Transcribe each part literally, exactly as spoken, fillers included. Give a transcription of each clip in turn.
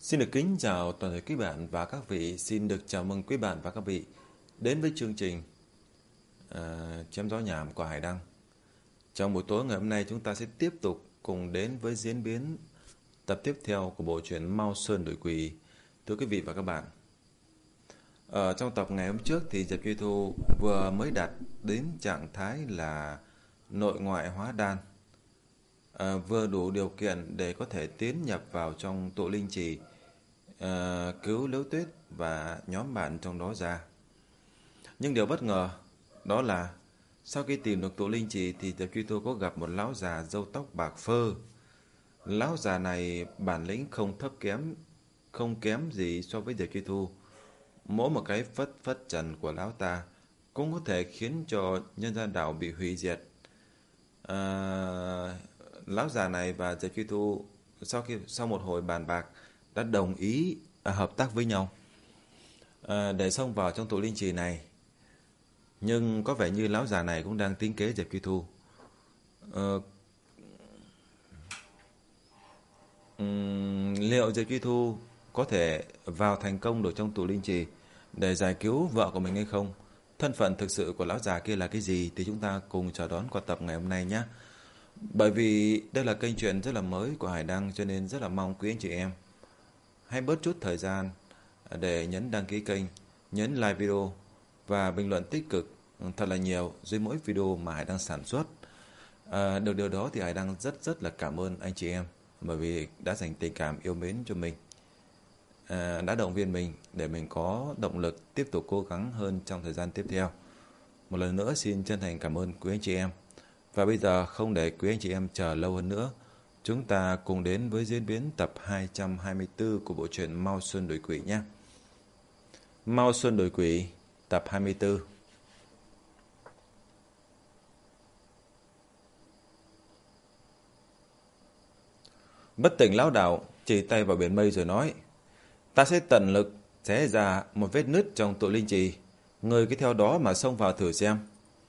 Xin được kính chào toàn thể quý bạn và các vị. Xin được chào mừng quý bạn và các vị đến với chương trình uh, Chém Gió Nhảm của Hải Đăng. Trong buổi tối ngày hôm nay chúng ta sẽ tiếp tục cùng đến với diễn biến tập tiếp theo của bộ truyện Mao Sơn Đổi Quỷ. Thưa quý vị và các bạn, ở trong tập ngày hôm trước thì Diệp Duy Thu vừa mới đạt đến trạng thái là nội ngoại hóa đan, à, vừa đủ điều kiện để có thể tiến nhập vào trong tụ linh trì, à, cứu Liễu Tuyết và nhóm bạn trong đó ra. Nhưng điều bất ngờ đó là sau khi tìm được tụ linh trì thì Diệp Duy Thu có gặp một lão già râu tóc bạc phơ. Lão già này bản lĩnh không thấp kém, không kém gì so với Diệp Duy Thu. Mỗi một cái phất phất trần của lão ta cũng có thể khiến cho nhân gian đảo bị hủy diệt. À, lão già này và Diệp Duy Thu sau khi sau một hồi bàn bạc đã đồng ý à, hợp tác với nhau à, để xông vào trong tụ linh trì này. Nhưng có vẻ như lão già này cũng đang tính kế Diệp Duy Thu. Ờ, um, liệu Diệp Duy Thu có thể vào thành công được trong tụ linh trì để giải cứu vợ của mình hay không? Thân phận thực sự của lão già kia là cái gì thì chúng ta cùng chờ đón qua tập ngày hôm nay nhé. Bởi vì đây là kênh truyện rất là mới của Hải Đăng, cho nên rất là mong quý anh chị em hãy bớt chút thời gian để nhấn đăng ký kênh, nhấn like video và bình luận tích cực thật là nhiều dưới mỗi video mà Hải Đăng sản xuất. À, được điều đó thì Hải Đăng rất rất là cảm ơn anh chị em bởi vì đã dành tình cảm yêu mến cho mình, à, đã động viên mình để mình có động lực tiếp tục cố gắng hơn trong thời gian tiếp theo. Một lần nữa xin chân thành cảm ơn quý anh chị em. Và bây giờ không để quý anh chị em chờ lâu hơn nữa, chúng ta cùng đến với diễn biến tập hai trăm hai mươi tư của bộ truyện Mao Sơn Đổi Quỷ nhé. Mao Sơn Đổi Quỷ tập hai mươi tư. Bất tỉnh lão đạo chỉ tay vào biển mây rồi nói: Ta sẽ tận lực xé ra một vết nứt trong tụ linh trì, người cứ theo đó mà xông vào thử xem.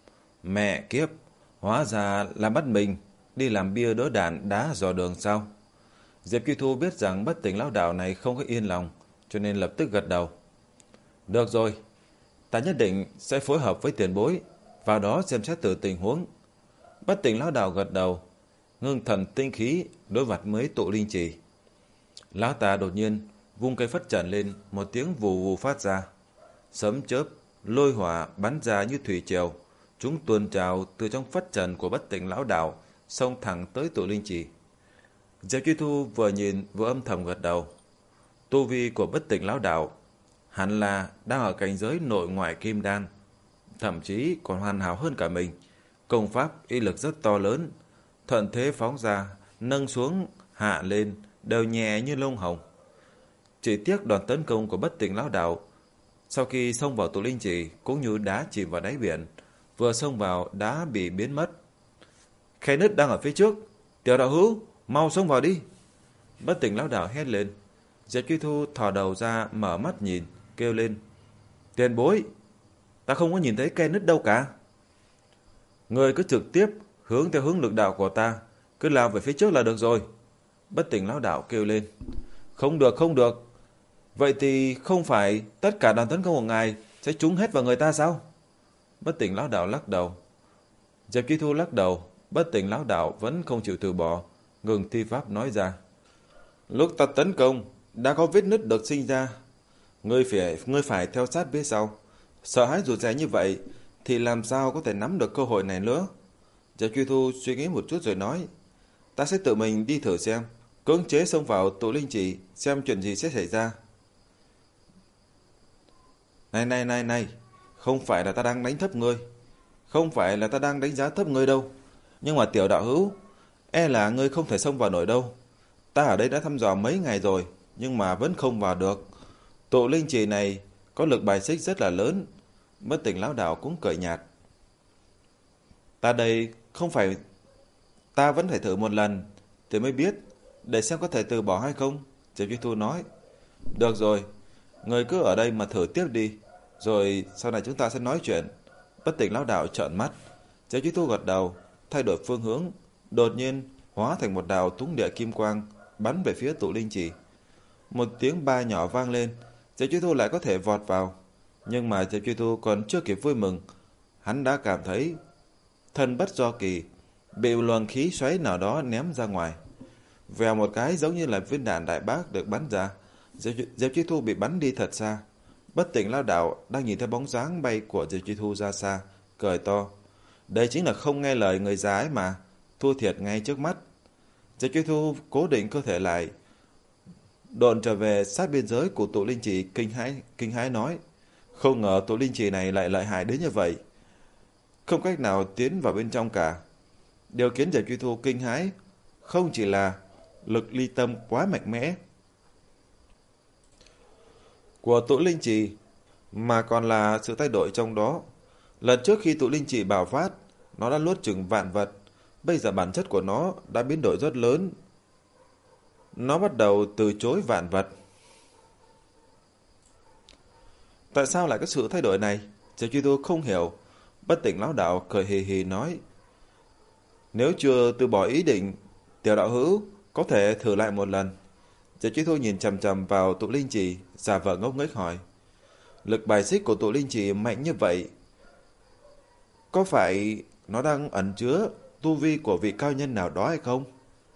Mẹ kiếp, hóa ra là bắt mình đi làm bia đỡ đạn đá dò đường sao? Diệp Duy Thu biết rằng bất tỉnh lão đạo này không có yên lòng, cho nên lập tức gật đầu. Được rồi, ta nhất định sẽ phối hợp với tiền bối vào đó xem xét từ tình huống. Bất tỉnh lão đạo gật đầu, ngưng thần tinh khí đối mặt với tụ linh trì. Lão ta đột nhiên vung cây phất trần lên, một tiếng vù vù phát ra. Sấm chớp, lôi hỏa bắn ra như thủy triều, chúng tuôn trào từ trong phất trần của bất tỉnh lão đạo, xông thẳng tới tụ linh trì. Diệp Duy Thu vừa nhìn vừa âm thầm gật đầu. Tu vi của bất tỉnh lão đạo hẳn là đang ở cảnh giới nội ngoại kim đan, thậm chí còn hoàn hảo hơn cả mình. Công pháp uy lực rất to lớn, thuận thế phóng ra, nâng xuống hạ lên đều nhẹ như lông hồng. Chỉ tiếc đòn tấn công của bất tỉnh lão đạo sau khi xông vào tụ linh trì cũng như đá chìm vào đáy biển, vừa xông vào đá bị biến mất. Khe nứt đang ở phía trước, tiểu đạo hữu mau xông vào đi. Bất tỉnh lão đạo hét lên. Diệp Duy Thu thò đầu ra mở mắt nhìn, kêu lên: Tiền bối, ta không có nhìn thấy khe nứt đâu cả. Người cứ trực tiếp hướng theo hướng lực đạo của ta, cứ lao về phía trước là được rồi. Bất tỉnh lão đạo kêu lên. Không được, không được. Vậy thì không phải tất cả đòn tấn công của ngài sẽ trúng hết vào người ta sao? Bất tỉnh lão đạo lắc đầu. Diệp Duy Thu lắc đầu. Bất tỉnh lão đạo vẫn không chịu từ bỏ, ngừng thi pháp nói ra. Lúc ta tấn công đã có vết nứt được sinh ra, ngươi phải ngươi phải theo sát phía sau. Sợ hãi rụt rè như vậy thì làm sao có thể nắm được cơ hội này nữa? Diệp Duy Thu suy nghĩ một chút rồi nói. Ta sẽ tự mình đi thử xem, cưỡng chế xông vào tụ linh trì xem chuyện gì sẽ xảy ra. Này này này này, không phải là ta đang đánh thấp ngươi, không phải là ta đang đánh giá thấp ngươi đâu. Nhưng mà tiểu đạo hữu, e là ngươi không thể xông vào nổi đâu. Ta ở đây đã thăm dò mấy ngày rồi, nhưng mà vẫn không vào được. Tụ linh trì này có lực bài xích rất là lớn. Bất tỉnh lão đạo cũng cười nhạt. Ta đây không phải, ta vẫn phải thử một lần thì mới biết, để xem có thể từ bỏ hay không. Diệp Duy Thu nói. Được rồi, người cứ ở đây mà thử tiếp đi, rồi sau này chúng ta sẽ nói chuyện. Bất tỉnh lão đạo trợn mắt. Diệp Duy Thu gật đầu, thay đổi phương hướng, đột nhiên hóa thành một đạo túng địa kim quang bắn về phía tụ linh trì. Một tiếng ba nhỏ vang lên, Diệp Truy Thu lại có thể vọt vào. Nhưng mà Diệp Truy Thu còn chưa kịp vui mừng, hắn đã cảm thấy thân bất do kỳ, bị luồng khí xoáy nào đó ném ra ngoài. Vèo một cái giống như là viên đạn đại bác được bắn ra, Diệp, Diệp Truy Thu bị bắn đi thật xa. Bất tỉnh lao đạo đang nhìn thấy bóng dáng bay của Diệp Truy Thu ra xa, cười to. Đây chính là không nghe lời người già ấy mà, thua thiệt ngay trước mắt. Diệp Truy Thu cố định cơ thể lại, độn trở về sát biên giới của tụ linh trì, kinh hãi kinh hãi nói: không ngờ tụ linh trì này lại lợi hại đến như vậy, không cách nào tiến vào bên trong cả. Điều khiến Diệp Truy Thu kinh hãi không chỉ là lực ly tâm quá mạnh mẽ của tụ linh trì, mà còn là sự thay đổi trong đó. Lần trước khi tụ linh trì bạo phát, nó đã nuốt chửng vạn vật, bây giờ bản chất của nó đã biến đổi rất lớn. Nó bắt đầu từ chối vạn vật. Tại sao lại có sự thay đổi này? Diệp Truy Thu không hiểu. Bất tỉnh lão đạo cười hì hì nói: nếu chưa từ bỏ ý định, tiểu đạo hữu có thể thử lại một lần. Diệp Truy Thu nhìn chằm chằm vào tụ linh trì, giả vờ ngốc nghếch hỏi: lực bài xích của tụ linh trì mạnh như vậy, có phải nó đang ẩn chứa tu vi của vị cao nhân nào đó hay không?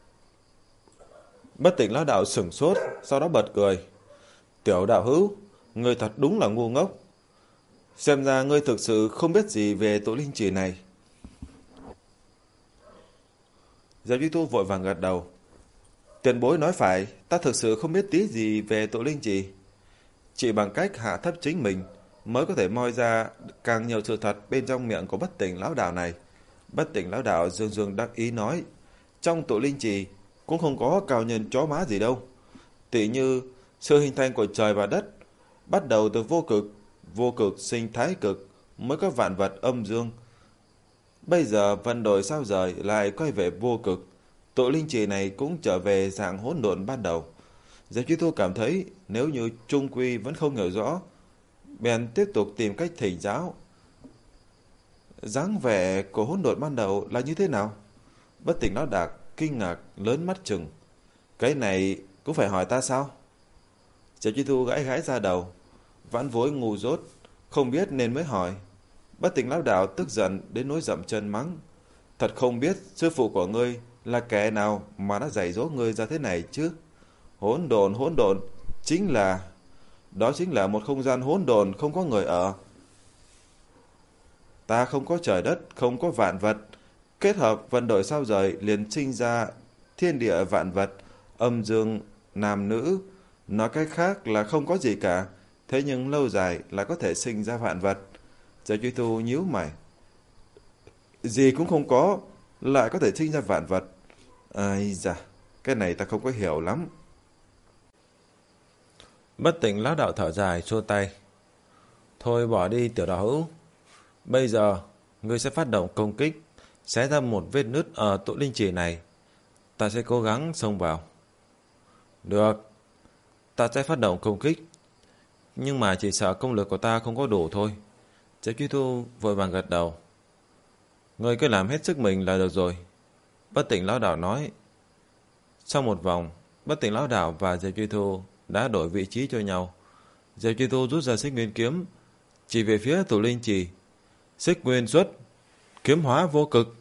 Bất tỉnh lão đạo sửng sốt, sau đó bật cười: tiểu đạo hữu, ngươi thật đúng là ngu ngốc. Xem ra ngươi thực sự không biết gì về tụ linh trì này. Diệp Truy Thu vội vàng gật đầu: tiền bối nói phải, ta thực sự không biết tí gì về tụ linh trì. Chỉ bằng cách hạ thấp chính mình mới có thể moi ra càng nhiều sự thật bên trong miệng của bất tỉnh lão đạo này. Bất tỉnh lão đạo dương dương đắc ý nói: trong tụ linh trì cũng không có cao nhân chó má gì đâu. Tỉ như sự hình thành của trời và đất bắt đầu từ vô cực, vô cực sinh thái cực, mới có vạn vật âm dương. Bây giờ vận đổi sao rời lại quay về vô cực, tụ linh trì này cũng trở về dạng hỗn độn ban đầu. Diệp Truy Thu cảm thấy nếu như trung quy vẫn không hiểu rõ, bèn tiếp tục tìm cách thỉnh giáo. Dáng vẻ của hỗn độn ban đầu là như thế nào? Bất tỉnh lão đạo kinh ngạc lớn mắt chừng: cái này cũng phải hỏi ta sao? Diệp Truy Thu gãi gãi ra đầu, vãn vối ngu dốt, không biết nên mới hỏi. Bất tỉnh lão đạo tức giận đến nỗi dậm chân mắng: thật không biết sư phụ của ngươi là kẻ nào mà đã dạy dỗ ngươi ra thế này chứ? Hỗn độn, hỗn độn chính là đó chính là một không gian hỗn độn không có người ở. Ta không có trời đất, không có vạn vật, kết hợp vận đổi sao rời liền sinh ra thiên địa vạn vật, âm dương nam nữ. Nói cách khác là không có gì cả, thế nhưng lâu dài là có thể sinh ra vạn vật. Diệp Truy Thu nhíu mày: gì cũng không có lại có thể sinh ra vạn vật? Ai da, cái này ta không có hiểu lắm. Bất tỉnh lão đạo thở dài xua tay: thôi bỏ đi tiểu đạo hữu, bây giờ ngươi sẽ phát động công kích, xé ra một vết nứt ở tụ linh trì này, ta sẽ cố gắng xông vào. Được, ta sẽ phát động công kích, nhưng mà chỉ sợ công lực của ta không có đủ thôi. Diệp Truy Thu vội vàng gật đầu: ngươi cứ làm hết sức mình là được rồi. Bất tỉnh lão đạo nói. Sau một vòng, bất tỉnh lão đạo và Diệp Truy Thu đã đổi vị trí cho nhau. Diệp Truy Thu rút ra xích nguyên kiếm, chỉ về phía tụ linh trì. Xích nguyên xuất, kiếm hóa vô cực.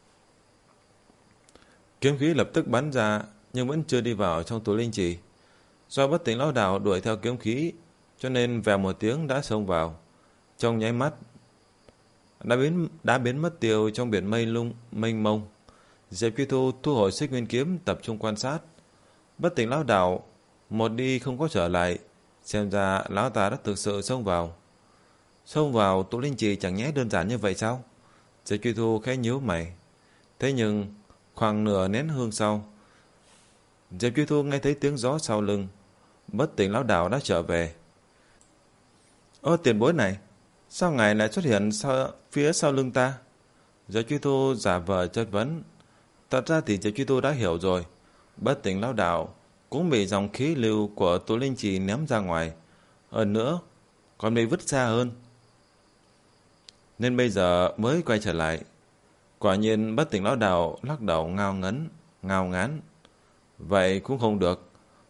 Kiếm khí lập tức bắn ra, nhưng vẫn chưa đi vào trong tụ linh trì. Do bất tỉnh lão đạo đuổi theo kiếm khí, cho nên vèo một tiếng đã xông vào. Trong nháy mắt đã biến đã biến mất tiêu trong biển mây lung mênh mông. Diệp Truy Thu thu hồi xích nguyên kiếm, tập trung quan sát. Bất tỉnh lão đạo một đi không có trở lại, xem ra lão ta đã thực sự xông vào. Xông vào tụ linh trì chẳng nhẽ đơn giản như vậy sao? Diệp Truy Thu khẽ nhíu mày. Thế nhưng khoảng nửa nén hương sau, Diệp Truy Thu nghe thấy tiếng gió sau lưng. Bất tỉnh lão đạo đã trở về. Ơ, tiền bối này, sao ngài lại xuất hiện sau, phía sau lưng ta? Diệp Truy Thu giả vờ chất vấn. Thật ra thì Diệp Truy Thu đã hiểu rồi. Bất tỉnh lão đạo cũng bị dòng khí lưu của tụ linh trì ném ra ngoài, hơn nữa còn bị vứt xa hơn, nên bây giờ mới quay trở lại. Quả nhiên bất tỉnh lão đạo lắc đầu ngao ngấn ngao ngán. Vậy cũng không được,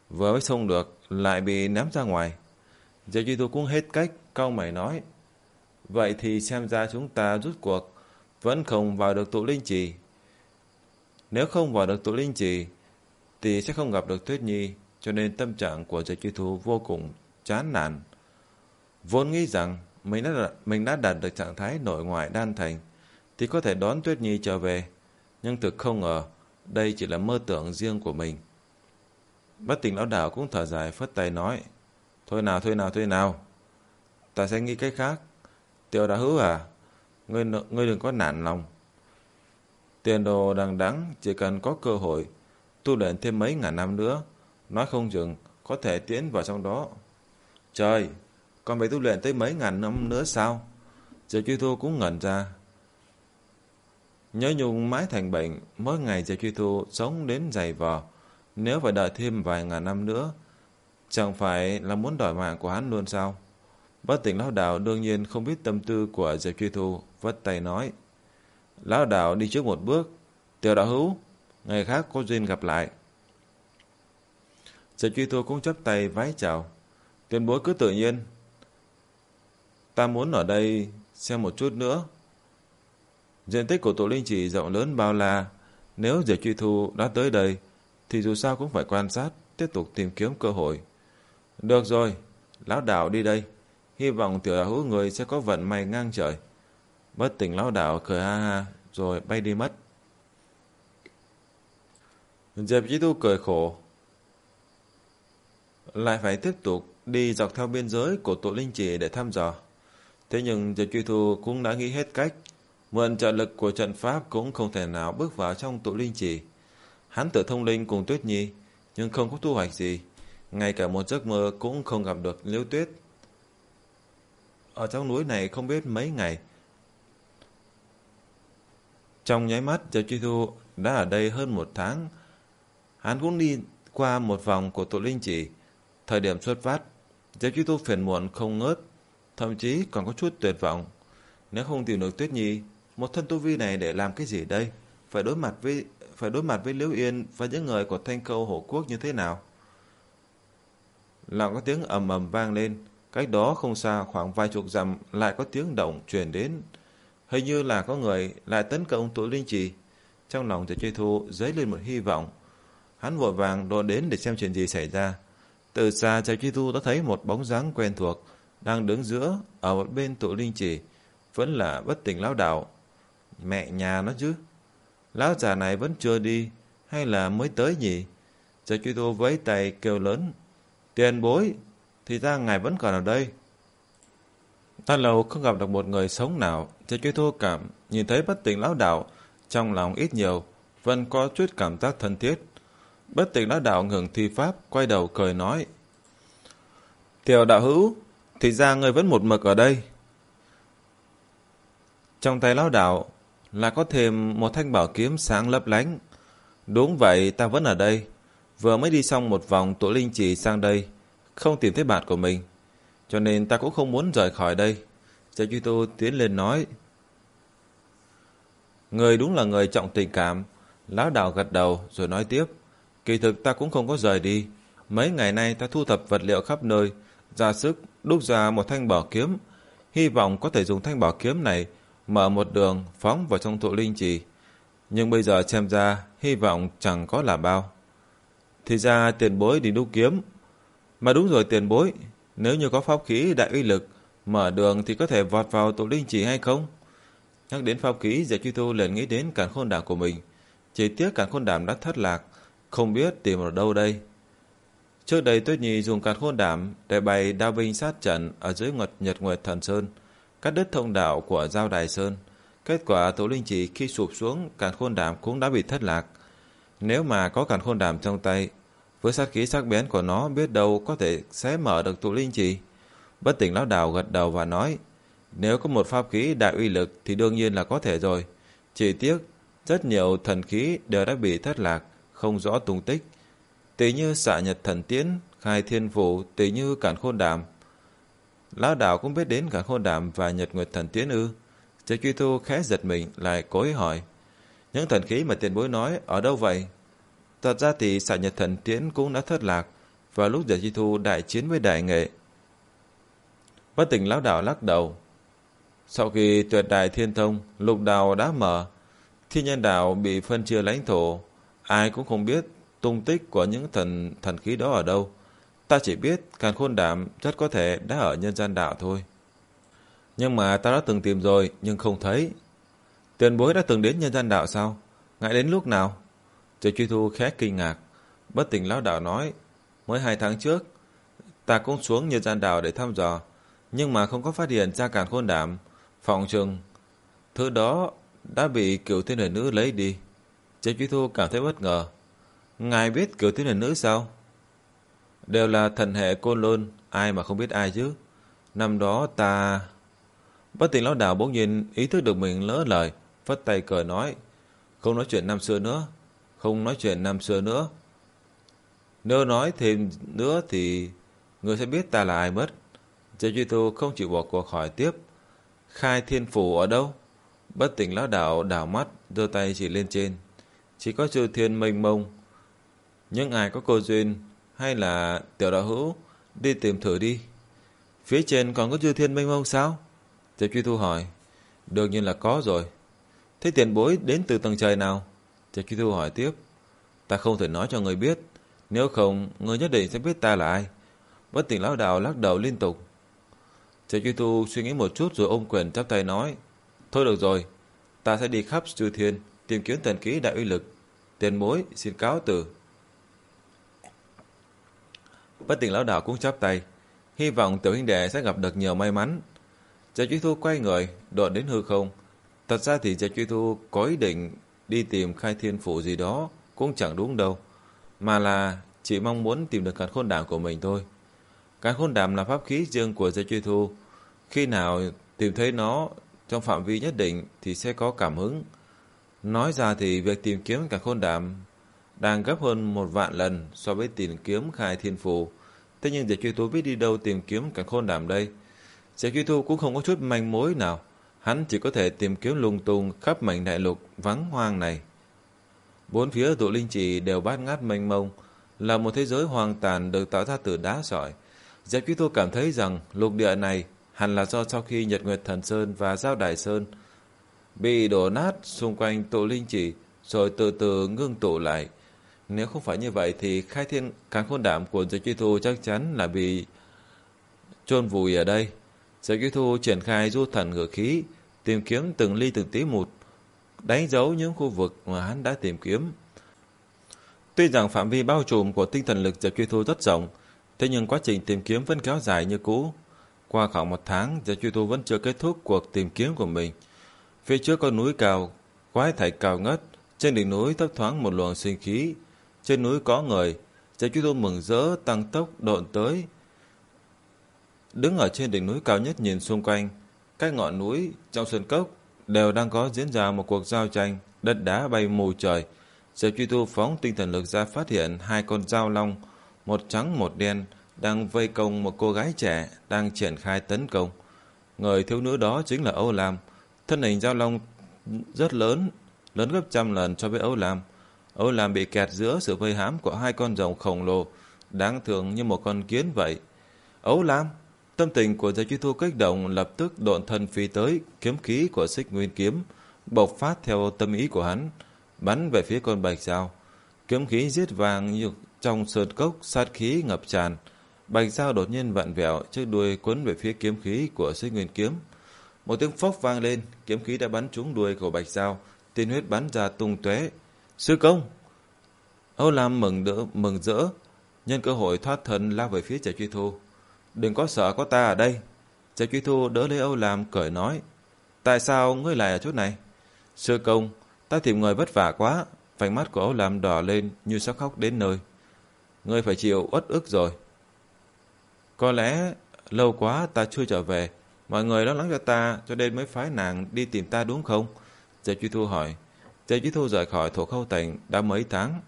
vừa mới xông được lại bị ném ra ngoài. Diệp Truy Thu cũng hết cách, cau mày nói: vậy thì xem ra chúng ta rút cuộc vẫn không vào được tụ linh trì. Nếu không vào được tụ linh trì thì sẽ không gặp được Tuyết Nhi, cho nên tâm trạng của Diệp Truy Thu vô cùng chán nản. Vốn nghĩ rằng mình đã, mình đã đạt được trạng thái nội ngoại đan thành thì có thể đón Tuyết Nhi trở về, nhưng thực không ngờ đây chỉ là mơ tưởng riêng của mình. Bất Tỉnh lão đảo cũng thở dài phất tay nói: thôi nào thôi nào thôi nào, ta sẽ nghĩ cách khác. Tiểu đạo hữu à, ngươi ngươi đừng có nản lòng. Tiền đồ đằng đẵng, chỉ cần có cơ hội tu luyện thêm mấy ngàn năm nữa, nói không chừng có thể tiến vào trong đó. Trời, còn phải tu luyện tới mấy ngàn năm nữa sao? Diệp Truy Thu cũng ngẩn ra. Nhớ nhung mãi thành bệnh, mỗi ngày Diệp Truy Thu sống đến dày vò. Nếu phải đợi thêm vài ngàn năm nữa, chẳng phải là muốn đòi mạng của hắn luôn sao? Bất Tỉnh lão đạo đương nhiên không biết tâm tư của Diệp Truy Thu, vất tay nói: lão đạo đi trước một bước, Tiểu đạo hữu, ngày khác có duyên gặp lại. Diệp Truy Thu cũng chắp tay vái chào: tiền bối cứ tự nhiên, ta muốn ở đây xem một chút nữa. Diện tích của tụ linh trì rộng lớn bao la, nếu Diệp Truy Thu đã tới đây thì dù sao cũng phải quan sát, tiếp tục tìm kiếm cơ hội. Được rồi, lão đạo đi đây, hy vọng tiểu đạo hữu người sẽ có vận may ngang trời. Bất Tỉnh lão đạo cười ha ha rồi bay đi mất. Diệp Truy Thu cười khổ, lại phải tiếp tục đi dọc theo biên giới của tụ linh trì để thăm dò. Thế nhưng Diệp Truy Thu cũng đã nghĩ hết cách, mượn trợ lực của trận pháp cũng không thể nào bước vào trong tụ linh trì. Hắn tự thông linh cùng Tuyết Nhi, nhưng không có thu hoạch gì, ngay cả một giấc mơ cũng không gặp được Liễu Tuyết. Ở trong núi này không biết mấy ngày. Trong nháy mắt, Diệp Truy Thu đã ở đây hơn một tháng. Hắn cũng đi qua một vòng của tụ linh trì. Thời điểm xuất phát, Diệp Truy Thu phiền muộn không ngớt, thậm chí còn có chút tuyệt vọng. Nếu không tìm được Tuyết Nhi, một thân tu vi này để làm cái gì đây? Phải đối mặt với phải đối mặt với Liễu Yên và những người của Thanh Câu Hổ Quốc như thế nào? Lại có tiếng ầm ầm vang lên, cách đó không xa khoảng vài chục dặm lại có tiếng động truyền đến. Hình như là có người lại tấn công tụ linh trì. Trong lòng Diệp Truy Thu dấy lên một hy vọng. Hắn vội vàng đổ đến để xem chuyện gì xảy ra. Từ xa Diệp Truy Thu đã thấy một bóng dáng quen thuộc đang đứng giữa ở một bên tụ linh trì, vẫn là Bất Tỉnh lão đạo. Mẹ nhà nó chứ, lão già này vẫn chưa đi hay là mới tới nhỉ? Diệp Truy Thu vẫy tay kêu lớn: tiền bối, thì ra ngài vẫn còn ở đây. Ta lâu không gặp được một người sống nào. Diệp Truy Thu cảm nhìn thấy Bất Tỉnh lão đạo, trong lòng ít nhiều vẫn có chút cảm giác thân thiết. Bất Tỉnh lão đạo ngừng thi pháp, quay đầu cười nói: tiểu đạo hữu, thì ra người vẫn một mực ở đây. Trong tay lão đạo là có thêm một thanh bảo kiếm sáng lấp lánh. Đúng vậy, ta vẫn ở đây. Vừa mới đi xong một vòng tụ linh trì sang đây, không tìm thấy bạn của mình, cho nên ta cũng không muốn rời khỏi đây. Diệp Truy Thu tiến lên nói: người đúng là người trọng tình cảm. Lão đạo gật đầu rồi nói tiếp: kỳ thực ta cũng không có rời đi. Mấy ngày nay ta thu thập vật liệu khắp nơi, ra sức đúc ra một thanh bảo kiếm, hy vọng có thể dùng thanh bảo kiếm này mở một đường phóng vào trong tụ linh trì. Nhưng bây giờ xem ra hy vọng chẳng có là bao. Thì ra tiền bối đi đúc kiếm. Mà đúng rồi tiền bối, nếu như có pháp khí đại uy lực mở đường thì có thể vọt vào tụ linh trì hay không? Nhắc đến pháp khí, Diệp Truy Thu liền nghĩ đến Càn Khôn Đàm của mình. Chỉ tiếc Càn Khôn Đàm đã thất lạc, không biết tìm ở đâu đây. Trước đây Tuyết Nhi dùng Càn Khôn Đàm để bày đao binh sát trận ở dưới Nguyệt Nhật Nguyệt Thần Sơn, cắt đứt thông đạo của Giao Đài Sơn. Kết quả tụ linh trì khi sụp xuống, Càn Khôn Đàm cũng đã bị thất lạc. Nếu mà có Càn Khôn Đàm trong tay, với sát khí sắc bén của nó, biết đâu có thể xé mở được tụ linh trì. Bất Tỉnh lão đạo gật đầu và nói: nếu có một pháp khí đại uy lực thì đương nhiên là có thể rồi. Chỉ tiếc rất nhiều thần khí đều đã bị thất lạc, không rõ tung tích. Tỷ như Xạ Nhật Thần Tiễn, Khai Thiên Phủ, tỷ như Càn Khôn Đàm. Lão đạo cũng biết đến Càn Khôn Đàm và Nhật Nguyệt Thần Tiễn ư? Diệp Truy Thu khẽ giật mình, lại cố ý hỏi: những thần khí mà tiền bối nói ở đâu vậy? Thật ra thì Xạ Nhật Thần Tiễn cũng đã thất lạc, vào lúc Diệp Chi Thu đại chiến với Đại Nghệ. Bất Tỉnh lão đảo lắc đầu. Sau khi tuyệt đại thiên thông, lục đào đã mở, thiên nhân đảo bị phân chia lãnh thổ, ai cũng không biết tung tích của những thần thần khí đó ở đâu. Ta chỉ biết Càn Khôn Đảm rất có thể đã ở nhân gian đạo thôi. Nhưng mà ta đã từng tìm rồi, nhưng không thấy. Tiền bối đã từng đến nhân gian đạo sao? Ngại đến lúc nào? Diệp Truy Thu khẽ kinh ngạc. Bất Tỉnh lão đạo nói, mới hai tháng trước, ta cũng xuống nhân gian đạo để thăm dò, nhưng mà không có phát hiện ra Càn Khôn Đảm. Phòng trừng thứ đó đã bị Cửu Thiên Huyền Nữ lấy đi. Diệp Truy Thu cảm thấy bất ngờ. Ngài biết Cửu Thiên Huyền Nữ sao? Đều là thần hệ Côn Lôn, ai mà không biết ai chứ. Năm đó ta... Bất Tỉnh lão đạo bỗng nhiên ý thức được mình lỡ lời, phất tay cười nói, không nói chuyện năm xưa nữa, không nói chuyện năm xưa nữa. Nếu nói thêm nữa thì người sẽ biết ta là ai mất. Diệp Truy Thu không chịu bỏ cuộc hỏi tiếp, Khai Thiên Phủ ở đâu? Bất Tỉnh lão đạo đảo mắt, giơ tay chỉ lên trên. Chỉ có chư thiên mênh mông. Nhưng ai có cơ duyên hay là tiểu đạo hữu đi tìm thử đi. Phía trên còn có chư thiên mênh mông sao? Diệp Truy Thu hỏi. Đương nhiên là có rồi. Thế tiền bối đến từ tầng trời nào? Diệp Truy Thu hỏi tiếp. Ta không thể nói cho người biết, nếu không người nhất định sẽ biết ta là ai. Bất Tỉnh lão đạo lắc đầu liên tục. Diệp Truy Thu suy nghĩ một chút rồi ôm quyền chắp tay nói, thôi được rồi, ta sẽ đi khắp chư thiên tìm kiếm thần kỹ đại uy lực. Tiền bối xin cáo từ. Bất Tỉnh lão đạo cũng chắp tay, hy vọng tiểu huynh đệ sẽ gặp được nhiều may mắn. Diệp Truy Thu quay người độn đến hư không. Thật ra thì Diệp Truy Thu có ý định đi tìm Khai Thiên Phủ gì đó cũng chẳng đúng đâu, mà là chỉ mong muốn tìm được Càn Khôn Đảm của mình thôi. Càn Khôn Đảm là pháp khí riêng của Diệp Truy Thu, khi nào tìm thấy nó trong phạm vi nhất định thì sẽ có cảm hứng. Nói ra thì việc tìm kiếm Càn Khôn Đảm đang gấp hơn một vạn lần so với tìm kiếm Khai Thiên Phủ. Thế nhưng Diệp Truy Thu biết đi đâu tìm kiếm Càn Khôn Đảm đây? Diệp Truy Thu cũng không có chút manh mối nào, hắn chỉ có thể tìm kiếm lung tung khắp mảnh đại lục vắng hoang này. Bốn phía tụ linh trì đều bát ngát mênh mông, là một thế giới hoang tàn được tạo ra từ đá sỏi. Diệp Truy Thu cảm thấy rằng lục địa này hẳn là do sau khi Nhật Nguyệt Thần Sơn và Giao Đài Sơn bị đổ nát xung quanh tụ linh trì rồi từ từ ngưng tụ lại. Nếu không phải như vậy thì Khai Thiên Càn Khôn Đảm của Diệp Truy Thu chắc chắn là bị chôn vùi ở đây. Diệp Truy Thu triển khai du thần ngự khí, tìm kiếm từng ly từng tí một, đánh dấu những khu vực mà hắn đã tìm kiếm. Tuy rằng phạm vi bao trùm của tinh thần lực Diệp Truy Thu rất rộng, thế nhưng quá trình tìm kiếm vẫn kéo dài như cũ. Qua khoảng một tháng, Diệp Truy Thu vẫn chưa kết thúc cuộc tìm kiếm của mình. Phía trước có núi cao, quái thạch cao ngất, trên đỉnh núi thấp thoáng một luồng sinh khí. Trên núi có người, Diệp Truy Thu mừng rỡ tăng tốc độn tới. Đứng ở trên đỉnh núi cao nhất nhìn xung quanh, các ngọn núi trong sơn cốc đều đang có diễn ra một cuộc giao tranh, đất đá bay mù trời. Diệp Truy Thu phóng tinh thần lực ra phát hiện hai con dao long, một trắng một đen, đang vây công một cô gái trẻ đang triển khai tấn công. Người thiếu nữ đó chính là Âu Lam. Thân hình dao long rất lớn, lớn gấp trăm lần so với Âu Lam. Âu Lam bị kẹt giữa sự vây hãm của hai con rồng khổng lồ, đáng thương như một con kiến vậy. Âu Lam! Tâm tình của Diệp Truy Thu kích động, lập tức độn thân phi tới, kiếm khí của Xích Nguyên kiếm bộc phát theo tâm ý của hắn, bắn về phía con bạch dao. Kiếm khí giết vàng như trong sơn cốc, sát khí ngập tràn. Bạch dao đột nhiên vặn vẹo, chiếc đuôi quấn về phía kiếm khí của Xích Nguyên kiếm. Một tiếng phốc vang lên, kiếm khí đã bắn trúng đuôi của bạch dao, tiên huyết bắn ra tung tóe. Sư công! Âu Lam mừng đỡ mừng rỡ, nhân cơ hội thoát thân lao về phía Diệp Truy Thu. Đừng có sợ, có ta ở đây. Diệp Truy Thu đỡ lấy Âu Lam cười nói, tại sao ngươi lại ở chỗ này? Sư công, ta tìm người vất vả quá. Vành mắt của Âu Lam đỏ lên như sắp khóc đến nơi. Ngươi phải chịu uất ức rồi. Có lẽ lâu quá ta chưa trở về, mọi người lo lắng cho ta cho nên mới phái nàng đi tìm ta đúng không? Diệp Truy Thu hỏi. Diệp Truy Thu rời khỏi Thổ Khâu Thành đã mấy tháng,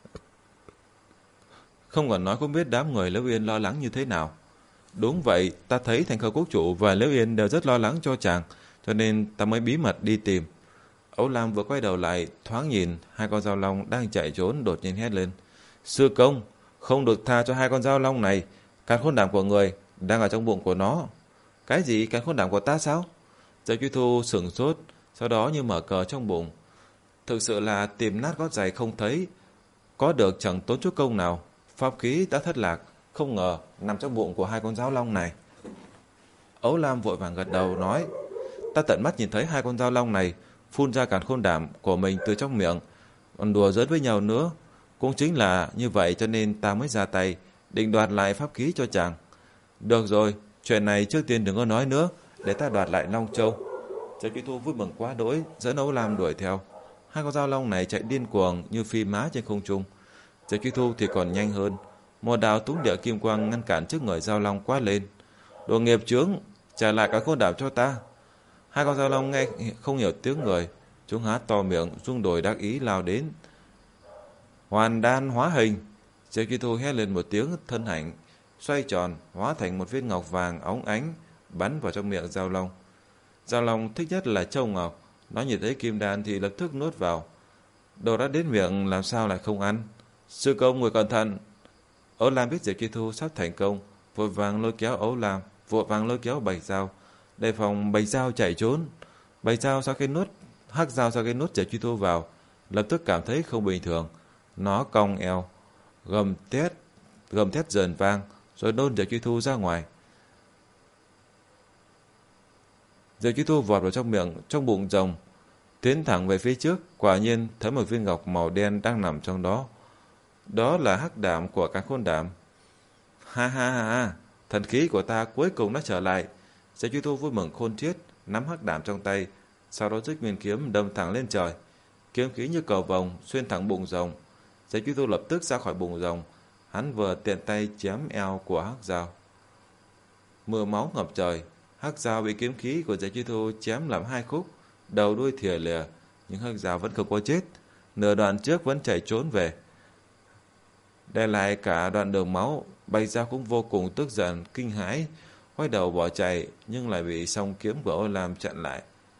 không còn nói cũng biết đám người Liễu Yên lo lắng như thế nào. Đúng vậy, ta thấy Thành Khâu Quốc Chủ và Liễu Yên đều rất lo lắng cho chàng, cho nên ta mới bí mật đi tìm. Âu Lam vừa quay đầu lại, thoáng nhìn hai con dao long đang chạy trốn, đột nhiên hét lên, sư công, không được tha cho hai con dao long này. Càn khôn đảm của người đang ở trong bụng của nó. Cái gì? Càn khôn đảm của ta sao? Diệp Truy Thu sửng sốt, sau đó như mở cờ trong bụng. Thực sự là tìm nát gót giày không thấy, có được chẳng tốn chút công nào. Pháp khí đã thất lạc, không ngờ nằm trong bụng của hai con dao long này. Ấu Lam vội vàng gật đầu nói, ta tận mắt nhìn thấy hai con dao long này phun ra càn khôn đảm của mình từ trong miệng, còn đùa giỡn với nhau nữa. Cũng chính là như vậy cho nên ta mới ra tay, định đoạt lại pháp khí cho chàng. Được rồi, chuyện này trước tiên đừng có nói nữa, để ta đoạt lại Long Châu. Diệp Truy Thu vui mừng quá đỗi, dẫn Ấu Lam đuổi theo. Hai con dao long này chạy điên cuồng như phi mã trên không trung. Diệp Truy Thu thì còn nhanh hơn, một đạo túng địa kim quang ngăn cản trước người dao long quát lên, đồ nghiệp chướng, trả lại cả khôn đảm cho ta. Hai con dao long nghe không hiểu tiếng người, chúng há to miệng, rung đồi đắc ý lao đến. Hoàn đan hóa hình. Diệp Truy Thu hét lên một tiếng, thân ảnh xoay tròn, hóa thành một viên ngọc vàng óng ánh, bắn vào trong miệng dao long. Dao long thích nhất là châu ngọc, nó nhìn thấy kim đan thì lập tức nuốt vào. Đồ đã đến miệng làm sao lại không ăn? Sư công người cẩn thận. Ấu Lam biết Diệp Truy Thu sắp thành công, vội vàng lôi kéo Ấu Lam, vội vàng lôi kéo Bạch Dao, đề phòng Bạch Dao chạy trốn. Bạch Dao sau khi nuốt hắc dao sau khi nuốt Diệp Truy Thu vào, lập tức cảm thấy không bình thường. Nó cong eo, gầm thét, gầm thét dần vang, rồi nôn Diệp Truy Thu ra ngoài. Diệp Truy Thu vọt vào trong miệng, trong bụng rồng, tiến thẳng về phía trước, quả nhiên thấy một viên ngọc màu đen đang nằm trong đó. Đó là hắc đảm của càn khôn đảm. Ha ha ha, thần khí của ta cuối cùng đã trở lại. Diệp Truy Thu vui mừng khôn xiết, nắm hắc đảm trong tay, sau đó rút nguyên kiếm đâm thẳng lên trời. Kiếm khí như cầu vồng xuyên thẳng bụng rồng. Diệp Truy Thu lập tức ra khỏi bụng rồng, hắn vừa tiện tay chém eo của hắc dao. Mưa máu ngập trời, hắc dao bị kiếm khí của Diệp Truy Thu chém làm hai khúc, đầu đuôi thìa lìa, nhưng hắc dao vẫn không có chết, nửa đoạn trước vẫn chạy trốn về. Để lại cả đoạn đường máu, Bạch Dao cũng vô cùng tức giận, kinh hãi, quay đầu bỏ chạy, nhưng lại bị song kiếm của Âu Lam chặn lại.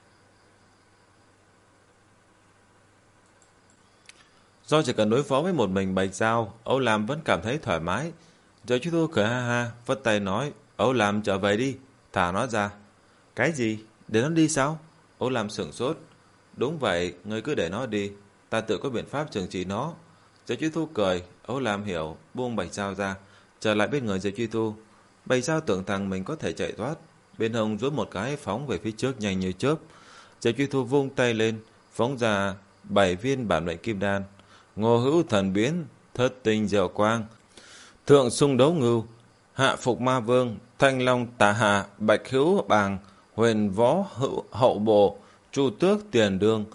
Do chỉ cần đối phó với một mình Bạch Dao, Âu Lam vẫn cảm thấy thoải mái. Diệp Truy Thu cười ha ha, vất tay nói, Âu Lam trở về đi, thả nó ra. Cái gì? Để nó đi sao? Âu Lam sửng sốt. Đúng vậy, ngươi cứ để nó đi, ta tự có biện pháp trừng trị nó. Diệp Truy Thu cười, Âu Lam hiểu, buông Bạch Dao ra, trở lại bên người Diệp Truy Thu. Bạch Dao tưởng rằng mình có thể chạy thoát, bên hông duỗi một cái phóng về phía trước nhanh như chớp. Diệp Truy Thu vung tay lên, phóng ra bảy viên bản mệnh kim đan. Ngô hữu thần biến, thất tinh diệu quang, thượng xung đấu ngưu, hạ phục ma vương, thanh long tà hạ, bạch hữu bàng, huyền võ hữu hậu bộ, chu tước tiền đương,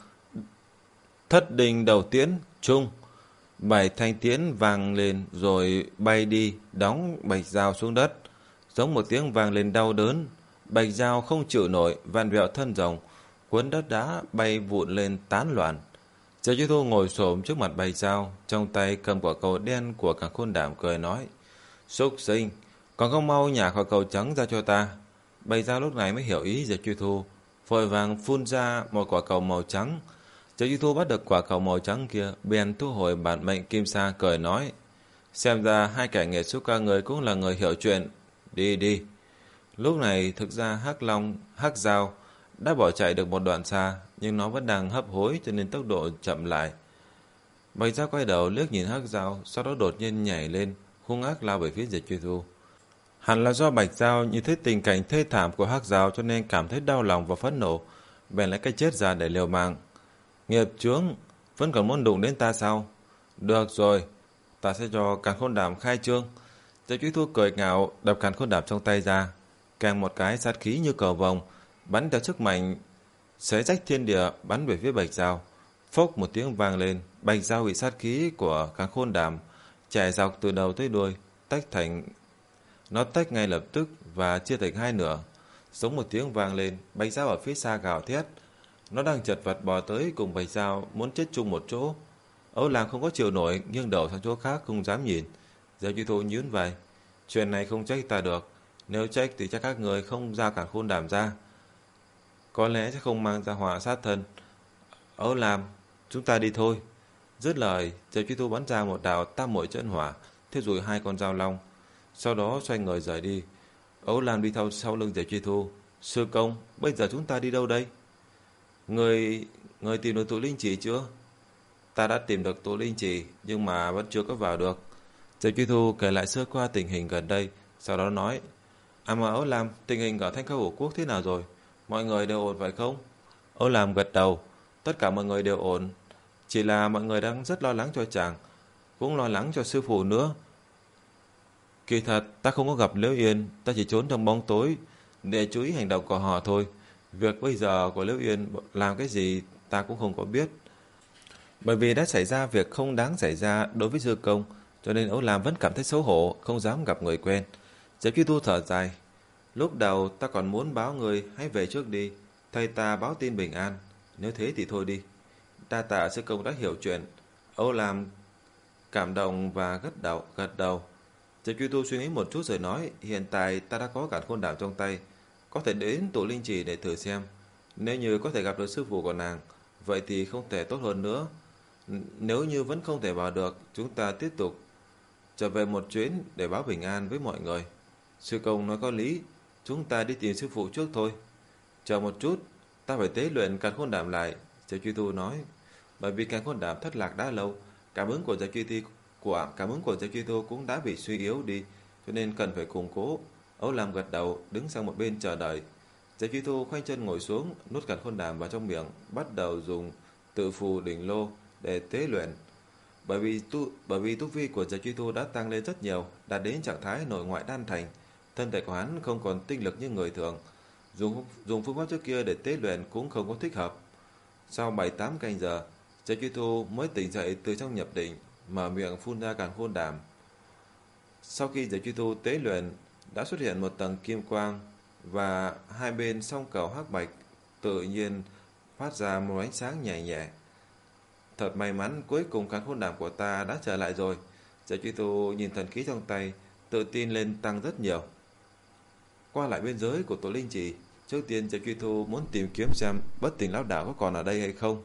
thất đình đầu tiễn, trung. Bảy thanh tiễn vang lên rồi bay đi, đóng Bạch Dao xuống đất. Giống một tiếng vang lên đau đớn, Bạch Dao không chịu nổi, vặn vẹo thân rồng, cuốn đất đá bay vụn lên tán loạn. Diệp Truy Thu ngồi xổm trước mặt Bạch Dao, trong tay cầm quả cầu đen của càn khôn đảm, cười nói, súc sinh, còn không mau nhả quả cầu trắng ra cho ta. Bạch Dao lúc này mới hiểu ý Diệp Truy Thu, vội vàng phun ra một quả cầu màu trắng. Diệp Truy Thu bắt được quả cầu màu trắng kia, bèn thu hồi bản mệnh kim sa, cười nói, xem ra hai kẻ nghiệt xúc ca người cũng là người hiểu chuyện, đi đi. Lúc này thực ra hắc long, hắc dao đã bỏ chạy được một đoạn xa, nhưng nó vẫn đang hấp hối cho nên tốc độ chậm lại. Bạch Dao quay đầu liếc nhìn hắc dao, sau đó đột nhiên nhảy lên, hung ác lao về phía Diệp Truy Thu. Hẳn là do Bạch Dao nhìn thấy tình cảnh thê thảm của hắc dao cho nên cảm thấy đau lòng và phẫn nộ, bèn lấy cái chết ra để liều mạng. Nghiệp chướng, vẫn còn muốn đụng đến ta sao? Được rồi, ta sẽ cho càn khôn đảm khai trương. Diệp Truy Thu cười ngạo, đập càn khôn đảm trong tay ra, càng một cái sát khí như cầu vồng, bắn theo sức mạnh, xé rách thiên địa, bắn về phía Bạch Dao. Phốc một tiếng vang lên, Bạch Dao bị sát khí của càn khôn đảm chạy dọc từ đầu tới đuôi, tách thành, nó tách ngay lập tức và chia thành hai nửa. Giống một tiếng vang lên, Bạch Dao ở phía xa gào thét. Nó đang chật vật bò tới cùng Bạch Dao, muốn chết chung một chỗ. Âu Lam không có chịu nổi, nghiêng đầu sang chỗ khác không dám nhìn. Diệp Truy Thu nhún vai, chuyện này không trách ta được, nếu trách thì chắc các người không ra càn khôn đảm ra, có lẽ sẽ không mang ra họa sát thân. Âu Lam, chúng ta đi thôi. Dứt lời, Diệp Truy Thu bắn ra một đạo tam muội chân hỏa, thiêu rụi hai con dao long, sau đó xoay người rời đi. Ấu Lam đi theo sau lưng Diệp Truy Thu. Sư công, bây giờ chúng ta đi đâu đây? Người, người tìm được tụ linh chỉ chưa? Ta đã tìm được tụ linh chỉ, nhưng mà vẫn chưa có vào được. Diệp Truy Thu kể lại sơ qua tình hình gần đây, sau đó nói: À mà Ấu Lam, tình hình ở Thanh Khâu Hổ Quốc thế nào rồi? Mọi người đều ổn phải không? Ấu Lam gật đầu. Tất cả mọi người đều ổn, chỉ là mọi người đang rất lo lắng cho chàng, cũng lo lắng cho sư phụ nữa. Kỳ thật ta không có gặp Liễu Yên, ta chỉ trốn trong bóng tối để chú ý hành động của họ thôi. Việc bây giờ của Liễu Yên làm cái gì ta cũng không có biết. Bởi vì đã xảy ra việc không đáng xảy ra đối với Dư Công, cho nên Ấu Lam vẫn cảm thấy xấu hổ, không dám gặp người quen. Diệp Truy Thu thở dài. Lúc đầu ta còn muốn báo người hãy về trước đi, thầy ta báo tin bình an. Nếu thế thì thôi đi. Đa tạ sư công đã hiểu chuyện. Âu Lam cảm động và gật đầu gật đầu. Diệp Truy Tu suy nghĩ một chút rồi nói: Hiện tại ta đã có Càn Khôn Đàm trong tay, có thể đến tụ linh trì để thử xem. Nếu như có thể gặp được sư phụ của nàng, vậy thì không thể tốt hơn nữa. Nếu như vẫn không thể vào được, chúng ta tiếp tục trở về một chuyến để báo bình an với mọi người. Sư công nói có lý, chúng ta đi tìm sư phụ trước thôi. Chờ một chút, ta phải tế luyện Càn Khôn Đàm lại. Diệp Truy Tu nói. Bởi vì Càn Khôn Đàm thất lạc đã lâu, cảm ứng của Diệp Truy Tu của cảm ứng của Diệp Truy Tu cũng đã bị suy yếu đi, cho nên cần phải củng cố. Âu Lam gật đầu, đứng sang một bên chờ đợi. Diệp Truy Tu khoanh chân ngồi xuống, nuốt Càn Khôn Đàm vào trong miệng, bắt đầu dùng tự phù đỉnh lô để tế luyện. Bởi vì tu bởi vì tu vi của Diệp Truy Tu đã tăng lên rất nhiều, đạt đến trạng thái nội ngoại đan thành, thân thể của hắn không còn tinh lực như người thường. Dùng dùng phương pháp trước kia để tế luyện cũng không có thích hợp. Sau bảy tám canh giờ, Diệp Truy Tu mới tỉnh dậy từ trong nhập định, mở miệng phun ra Càn Khôn Đàm. Sau khi Diệp Truy Tu tế luyện, đã xuất hiện một tầng kim quang và hai bên song cầu hắc bạch tự nhiên phát ra một ánh sáng nhẹ nhẹ. Thật may mắn, cuối cùng Càn Khôn Đàm của ta đã trở lại rồi. Diệp Truy Tu nhìn thần khí trong tay, tự tin lên tăng rất nhiều. Qua lại biên giới của tổ linh trì, trước tiên Diệp Truy Tu muốn tìm kiếm xem Bất Tỉnh lão đạo có còn ở đây hay không.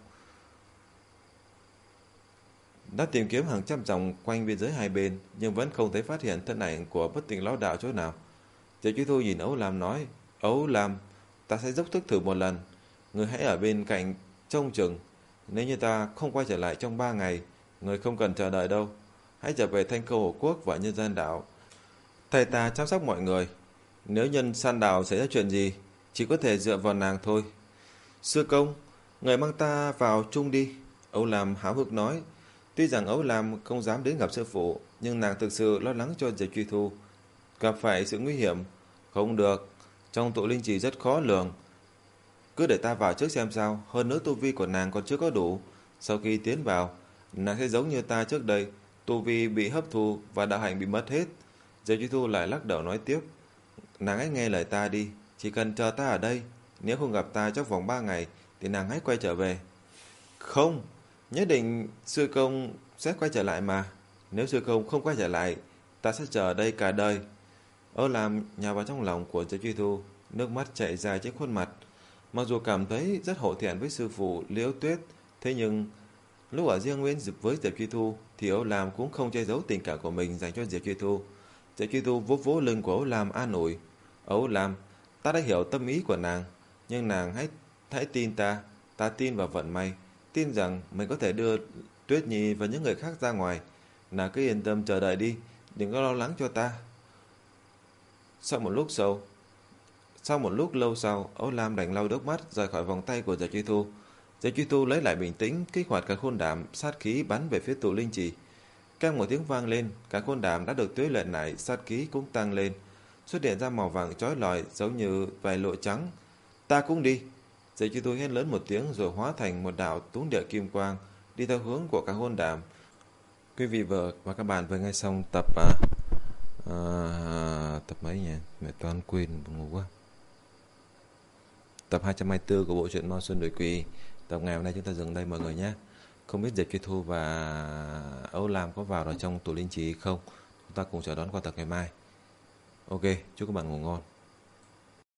Đã tìm kiếm hàng trăm dặm quanh biên giới hai bên, nhưng vẫn không thấy phát hiện thân ảnh của Bất Tỉnh lão đạo chỗ nào. Diệp Truy Tu nhìn Ấu Lam nói: Ấu Lam, ta sẽ dốc sức thử một lần, người hãy ở bên cạnh trông chừng. Nếu như ta không quay trở lại trong ba ngày, người không cần chờ đợi đâu. Hãy trở về Thanh Khâu Hổ Quốc và nhân gian đảo, thầy ta chăm sóc mọi người. Nếu nhân san đảo xảy ra chuyện gì, chỉ có thể dựa vào nàng thôi. Sư công, người mang ta vào chung đi. Ấu Lam háo hức nói. Tuy rằng Ấu Lam không dám đến gặp sư phụ, nhưng nàng thực sự lo lắng cho Diệp Truy Thu gặp phải sự nguy hiểm. Không được, trong tụ linh trì rất khó lường. Cứ để ta vào trước xem sao. Hơn nữa tu vi của nàng còn chưa có đủ. Sau khi tiến vào, nàng sẽ giống như ta trước đây, tu vi bị hấp thu và đạo hạnh bị mất hết. Diệp Truy Thu lại lắc đầu nói tiếp: Nàng hãy nghe lời ta đi, chỉ cần chờ ta ở đây. Nếu không gặp ta trong vòng ba ngày thì nàng hãy quay trở về. Không, nhất định sư công sẽ quay trở lại mà. Nếu sư công không quay trở lại, ta sẽ chờ ở đây cả đời. Âu Lam nhào vào trong lòng của Diệp Truy Thu, nước mắt chảy dài trên khuôn mặt. Mặc dù cảm thấy rất hổ thẹn với sư phụ Liễu Tuyết, thế nhưng lúc ở riêng nguyên dịp với Diệp Truy Thu thì Âu Lam cũng không che giấu tình cảm của mình dành cho Diệp Truy Thu. Diệp Truy Thu vỗ vỗ lưng của Âu Lam an ủi: Âu Lam, ta đã hiểu tâm ý của nàng, nhưng nàng hãy hãy tin ta. Ta tin vào vận may, tin rằng mình có thể đưa Tuyết Nhi và những người khác ra ngoài. Nàng cứ yên tâm chờ đợi đi, đừng có lo lắng cho ta. Sau một lúc sau, sau một lúc lâu sau, Âu Lam đành lau nước mắt rời khỏi vòng tay của Diệp Truy Thu. Diệp Truy Thu lấy lại bình tĩnh, kích hoạt Càn Khôn Đàm, sát khí bắn về phía tụ linh trì. Keng một tiếng vang lên, Càn Khôn Đàm đã được tuế luyện lại, sát khí cũng tăng lên, xuất hiện ra màu vàng chói lọi giống như vài lụa trắng. Ta cũng đi. Diệp Truy Thu hét lớn một tiếng rồi hóa thành một đạo túng địa kim quang, đi theo hướng của Càn Khôn Đàm. Quý vị vợ và các bạn vừa nghe xong tập à, à, tập mấy nhỉ? Mẹ toán quên buồn ngủ quá. Tập hai trăm hai mươi tư của bộ truyện Ma Xuân Đuổi Quỷ. Tập ngày hôm nay chúng ta dừng đây mọi người nhé. Không biết Diệp Truy Thu và Âu Lam có vào ở trong tụ linh trì không? Chúng ta cùng chờ đón qua tập ngày mai. Ok, chúc các bạn ngủ ngon.